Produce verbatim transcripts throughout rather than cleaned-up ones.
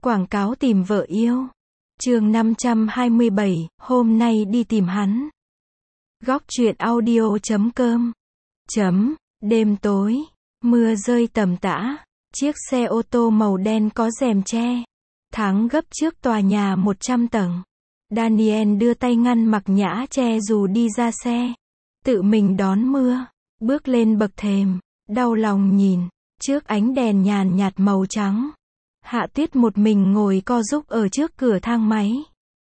Quảng cáo tìm vợ yêu. Chương năm trăm hai mươi bảy, hôm nay đi tìm hắn. Góc truyện audio chấm com. Chấm, đêm tối, mưa rơi tầm tã, chiếc xe ô tô màu đen có rèm che, thắng gấp trước tòa nhà một trăm tầng. Daniel đưa tay ngăn mặc nhã che dù đi ra xe, tự mình đón mưa, bước lên bậc thềm, đau lòng nhìn, trước ánh đèn nhàn nhạt màu trắng. Hạ Tuyết một mình ngồi co giúp ở trước cửa thang máy.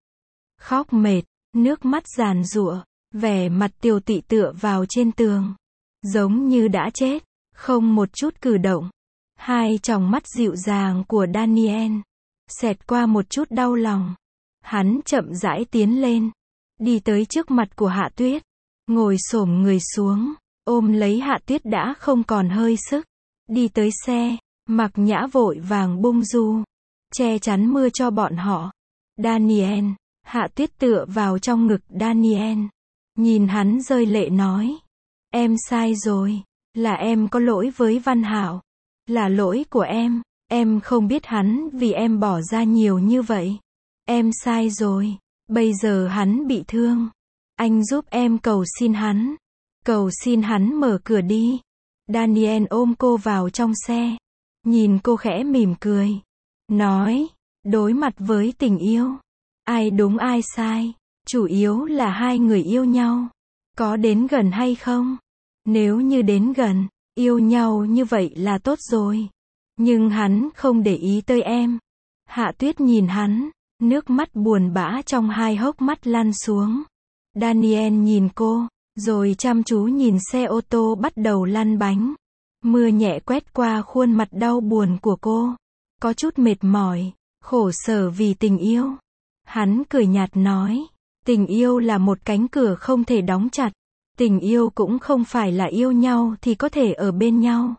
Khóc mệt, nước mắt giàn giụa, vẻ mặt tiều tụy tựa vào trên tường. Giống như đã chết, không một chút cử động. Hai tròng mắt dịu dàng của Daniel xẹt qua một chút đau lòng. Hắn chậm rãi tiến lên, đi tới trước mặt của Hạ Tuyết, ngồi xổm người xuống, ôm lấy Hạ Tuyết đã không còn hơi sức. Đi tới xe, Mặc Nhã vội vàng bung du, che chắn mưa cho bọn họ. Daniel, Hạ Tuyết tựa vào trong ngực Daniel, nhìn hắn rơi lệ nói. Em sai rồi, là em có lỗi với Văn Hạo, là lỗi của em, em không biết hắn vì em bỏ ra nhiều như vậy. Em sai rồi, bây giờ hắn bị thương. Anh giúp em cầu xin hắn, cầu xin hắn mở cửa đi. Daniel ôm cô vào trong xe, nhìn cô khẽ mỉm cười, nói, đối mặt với tình yêu, ai đúng ai sai, chủ yếu là hai người yêu nhau, có đến gần hay không. Nếu như đến gần, yêu nhau như vậy là tốt rồi. Nhưng hắn không để ý tới em. Hạ Tuyết nhìn hắn, nước mắt buồn bã trong hai hốc mắt lăn xuống. Daniel nhìn cô, rồi chăm chú nhìn xe ô tô bắt đầu lăn bánh. Mưa nhẹ quét qua khuôn mặt đau buồn của cô, có chút mệt mỏi, khổ sở vì tình yêu. Hắn cười nhạt nói, tình yêu là một cánh cửa không thể đóng chặt. Tình yêu cũng không phải là yêu nhau thì có thể ở bên nhau.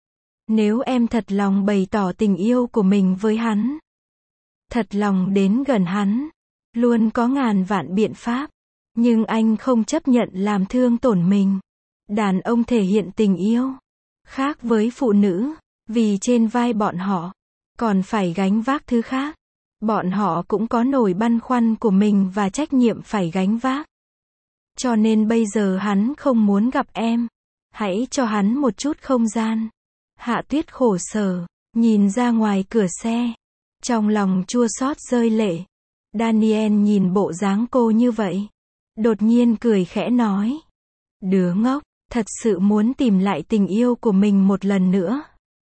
Nếu em thật lòng bày tỏ tình yêu của mình với hắn, thật lòng đến gần hắn, luôn có ngàn vạn biện pháp, nhưng anh không chấp nhận làm thương tổn mình. Đàn ông thể hiện tình yêu khác với phụ nữ, vì trên vai bọn họ còn phải gánh vác thứ khác. Bọn họ cũng có nỗi băn khoăn của mình và trách nhiệm phải gánh vác. Cho nên bây giờ hắn không muốn gặp em. Hãy cho hắn một chút không gian. Hạ Tuyết khổ sở, nhìn ra ngoài cửa xe, trong lòng chua xót rơi lệ. Daniel nhìn bộ dáng cô như vậy, đột nhiên cười khẽ nói, đứa ngốc, thật sự muốn tìm lại tình yêu của mình một lần nữa.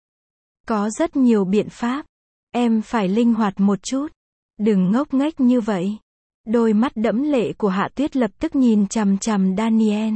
Có rất nhiều biện pháp, em phải linh hoạt một chút, đừng ngốc nghếch như vậy. Đôi mắt đẫm lệ của Hạ Tuyết lập tức nhìn chằm chằm Daniel.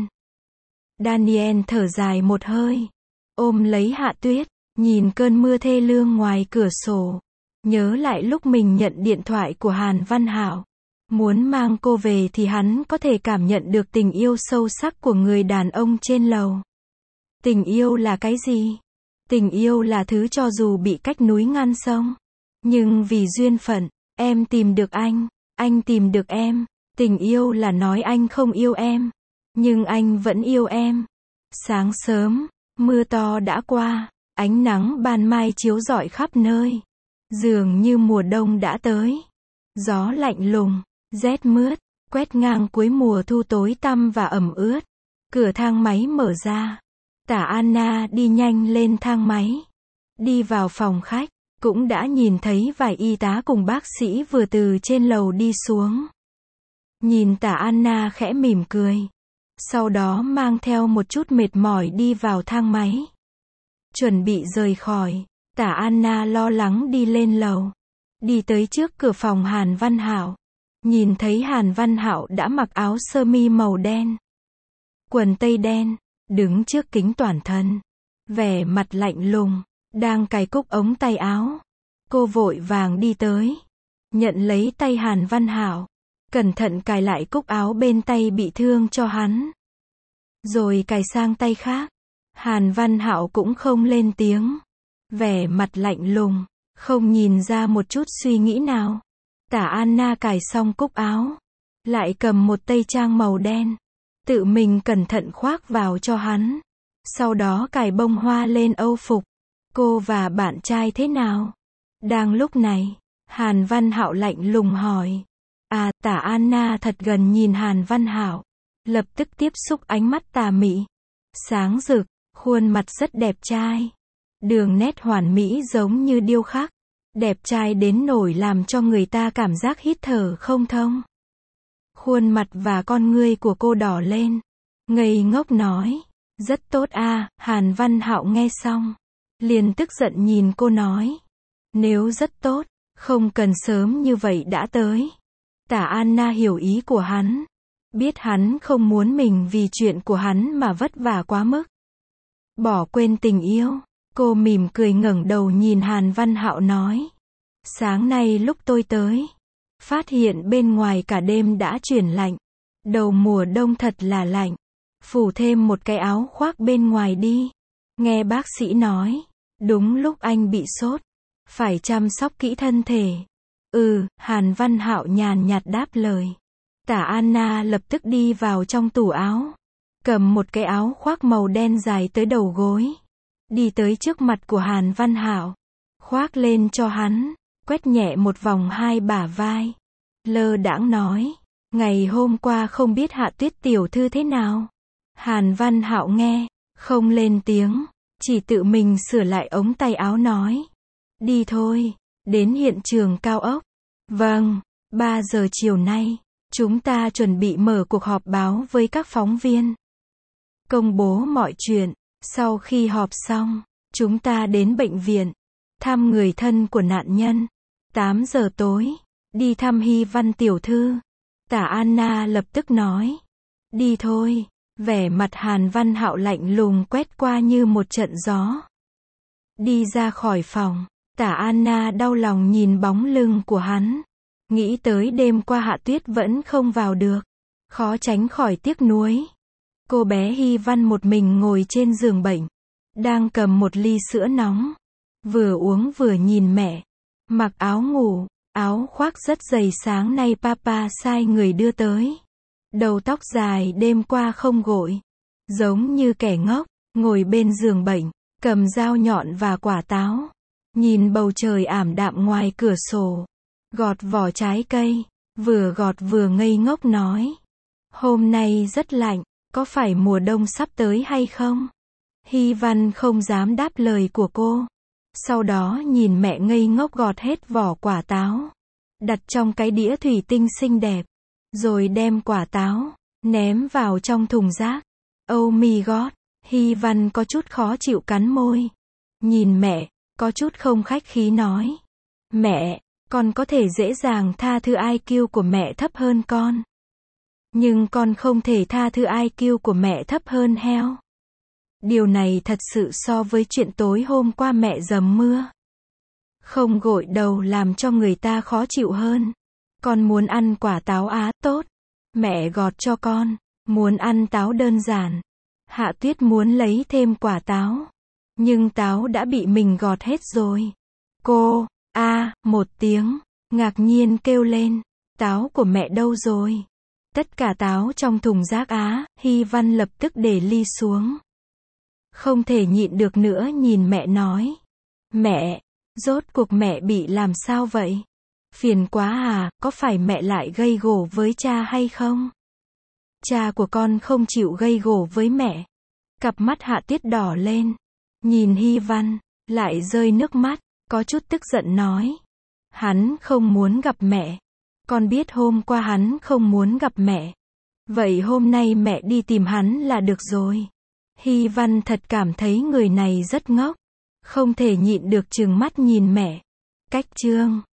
Daniel thở dài một hơi, ôm lấy Hạ Tuyết, nhìn cơn mưa thê lương ngoài cửa sổ, nhớ lại lúc mình nhận điện thoại của Hàn Văn Hạo, muốn mang cô về thì hắn có thể cảm nhận được tình yêu sâu sắc của người đàn ông trên lầu. Tình yêu là cái gì? Tình yêu là thứ cho dù bị cách núi ngăn sông, nhưng vì duyên phận, em tìm được anh. Anh tìm được em. Tình yêu là nói anh không yêu em, nhưng anh vẫn yêu em. Sáng sớm, mưa to đã qua, ánh nắng ban mai chiếu rọi khắp nơi. Dường như mùa đông đã tới. Gió lạnh lùng, rét mướt, quét ngang cuối mùa thu tối tăm và ẩm ướt. Cửa thang máy mở ra. Tả Anna đi nhanh lên thang máy, đi vào phòng khách. Cũng đã nhìn thấy vài y tá cùng bác sĩ vừa từ trên lầu đi xuống. Nhìn Tả Anna khẽ mỉm cười, sau đó mang theo một chút mệt mỏi đi vào thang máy. Chuẩn bị rời khỏi, Tả Anna lo lắng đi lên lầu, đi tới trước cửa phòng Hàn Văn Hạo. Nhìn thấy Hàn Văn Hạo đã mặc áo sơ mi màu đen, quần tây đen, đứng trước kính toàn thân, vẻ mặt lạnh lùng, đang cài cúc ống tay áo. Cô vội vàng đi tới, nhận lấy tay Hàn Văn Hạo, cẩn thận cài lại cúc áo bên tay bị thương cho hắn, rồi cài sang tay khác. Hàn Văn Hạo cũng không lên tiếng, vẻ mặt lạnh lùng, không nhìn ra một chút suy nghĩ nào. Tả Anna cài xong cúc áo, lại cầm một tây trang màu đen, tự mình cẩn thận khoác vào cho hắn, sau đó cài bông hoa lên âu phục. Cô và bạn trai thế nào? Đang lúc này, Hàn Văn Hạo lạnh lùng hỏi. À, Tả Anna thật gần nhìn Hàn Văn Hạo, lập tức tiếp xúc ánh mắt tà mị, sáng rực, khuôn mặt rất đẹp trai. Đường nét hoàn mỹ giống như điêu khắc, đẹp trai đến nỗi làm cho người ta cảm giác hít thở không thông. Khuôn mặt và con ngươi của cô đỏ lên, ngây ngốc nói, rất tốt a. Hàn Văn Hạo nghe xong, liền tức giận nhìn cô nói, nếu rất tốt, không cần sớm như vậy đã tới. Tả Anna hiểu ý của hắn, biết hắn không muốn mình vì chuyện của hắn mà vất vả quá mức, bỏ quên tình yêu. Cô mỉm cười ngẩng đầu nhìn Hàn Văn Hạo nói, sáng nay lúc tôi tới, phát hiện bên ngoài cả đêm đã chuyển lạnh, đầu mùa đông thật là lạnh, phủ thêm một cái áo khoác bên ngoài đi. Nghe bác sĩ nói, đúng lúc anh bị sốt, phải chăm sóc kỹ thân thể. Ừ, Hàn Văn Hạo nhàn nhạt đáp lời. Tả Anna lập tức đi vào trong tủ áo, cầm một cái áo khoác màu đen dài tới đầu gối, đi tới trước mặt của Hàn Văn Hạo, khoác lên cho hắn, quét nhẹ một vòng hai bả vai, lơ đãng nói, ngày hôm qua không biết Hạ Tuyết tiểu thư thế nào. Hàn Văn Hạo nghe, không lên tiếng, chỉ tự mình sửa lại ống tay áo nói, đi thôi, đến hiện trường cao ốc. Vâng, ba giờ chiều nay, chúng ta chuẩn bị mở cuộc họp báo với các phóng viên, công bố mọi chuyện. Sau khi họp xong, chúng ta đến bệnh viện, thăm người thân của nạn nhân. tám giờ tối, đi thăm Hy Văn tiểu thư. Tả Anna lập tức nói, đi thôi. Vẻ mặt Hàn Văn Hạo lạnh lùng quét qua như một trận gió. Đi ra khỏi phòng, Tả Anna đau lòng nhìn bóng lưng của hắn, nghĩ tới đêm qua Hạ Tuyết vẫn không vào được, khó tránh khỏi tiếc nuối. Cô bé Hy Văn một mình ngồi trên giường bệnh, đang cầm một ly sữa nóng, vừa uống vừa nhìn mẹ, mặc áo ngủ, áo khoác rất dày sáng nay papa sai người đưa tới. Đầu tóc dài đêm qua không gội, giống như kẻ ngốc, ngồi bên giường bệnh, cầm dao nhọn và quả táo, nhìn bầu trời ảm đạm ngoài cửa sổ, gọt vỏ trái cây, vừa gọt vừa ngây ngốc nói, hôm nay rất lạnh, có phải mùa đông sắp tới hay không? Hy Văn không dám đáp lời của cô, sau đó nhìn mẹ ngây ngốc gọt hết vỏ quả táo, đặt trong cái đĩa thủy tinh xinh đẹp, rồi đem quả táo ném vào trong thùng rác. Oh my god, Hy Văn có chút khó chịu cắn môi, nhìn mẹ, có chút không khách khí nói, mẹ, con có thể dễ dàng tha thứ i kiu của mẹ thấp hơn con, nhưng con không thể tha thứ i kiu của mẹ thấp hơn heo. Điều này thật sự so với chuyện tối hôm qua mẹ dầm mưa, không gội đầu làm cho người ta khó chịu hơn. Con muốn ăn quả táo á, tốt, mẹ gọt cho con. Muốn ăn táo đơn giản. Hạ Tuyết muốn lấy thêm quả táo, nhưng táo đã bị mình gọt hết rồi. Cô, a, à, một tiếng, ngạc nhiên kêu lên, táo của mẹ đâu rồi? Tất cả táo trong thùng rác á. Hy Văn lập tức để ly xuống, không thể nhịn được nữa nhìn mẹ nói, mẹ, rốt cuộc mẹ bị làm sao vậy? Phiền quá à, có phải mẹ lại gây gổ với cha hay không? Cha của con không chịu gây gổ với mẹ. Cặp mắt Hạ Tuyết đỏ lên, nhìn Hy Văn, lại rơi nước mắt, có chút tức giận nói, hắn không muốn gặp mẹ. Con biết hôm qua hắn không muốn gặp mẹ, vậy hôm nay mẹ đi tìm hắn là được rồi. Hy Văn thật cảm thấy người này rất ngốc, không thể nhịn được trừng mắt nhìn mẹ. Cách chương